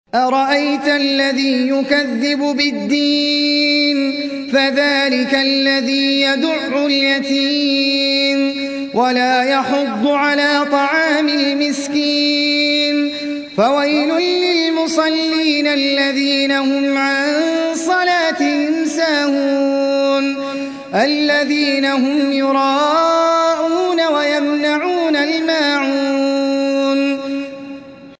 أرأيت الذي يكذب بالدين فذلك الذي يدع اليتيم ولا يحض على طعام المسكين فويل للمصلين الذين هم عن صلاتهم ساهون الذين هم يراءون ويمنعون الماعون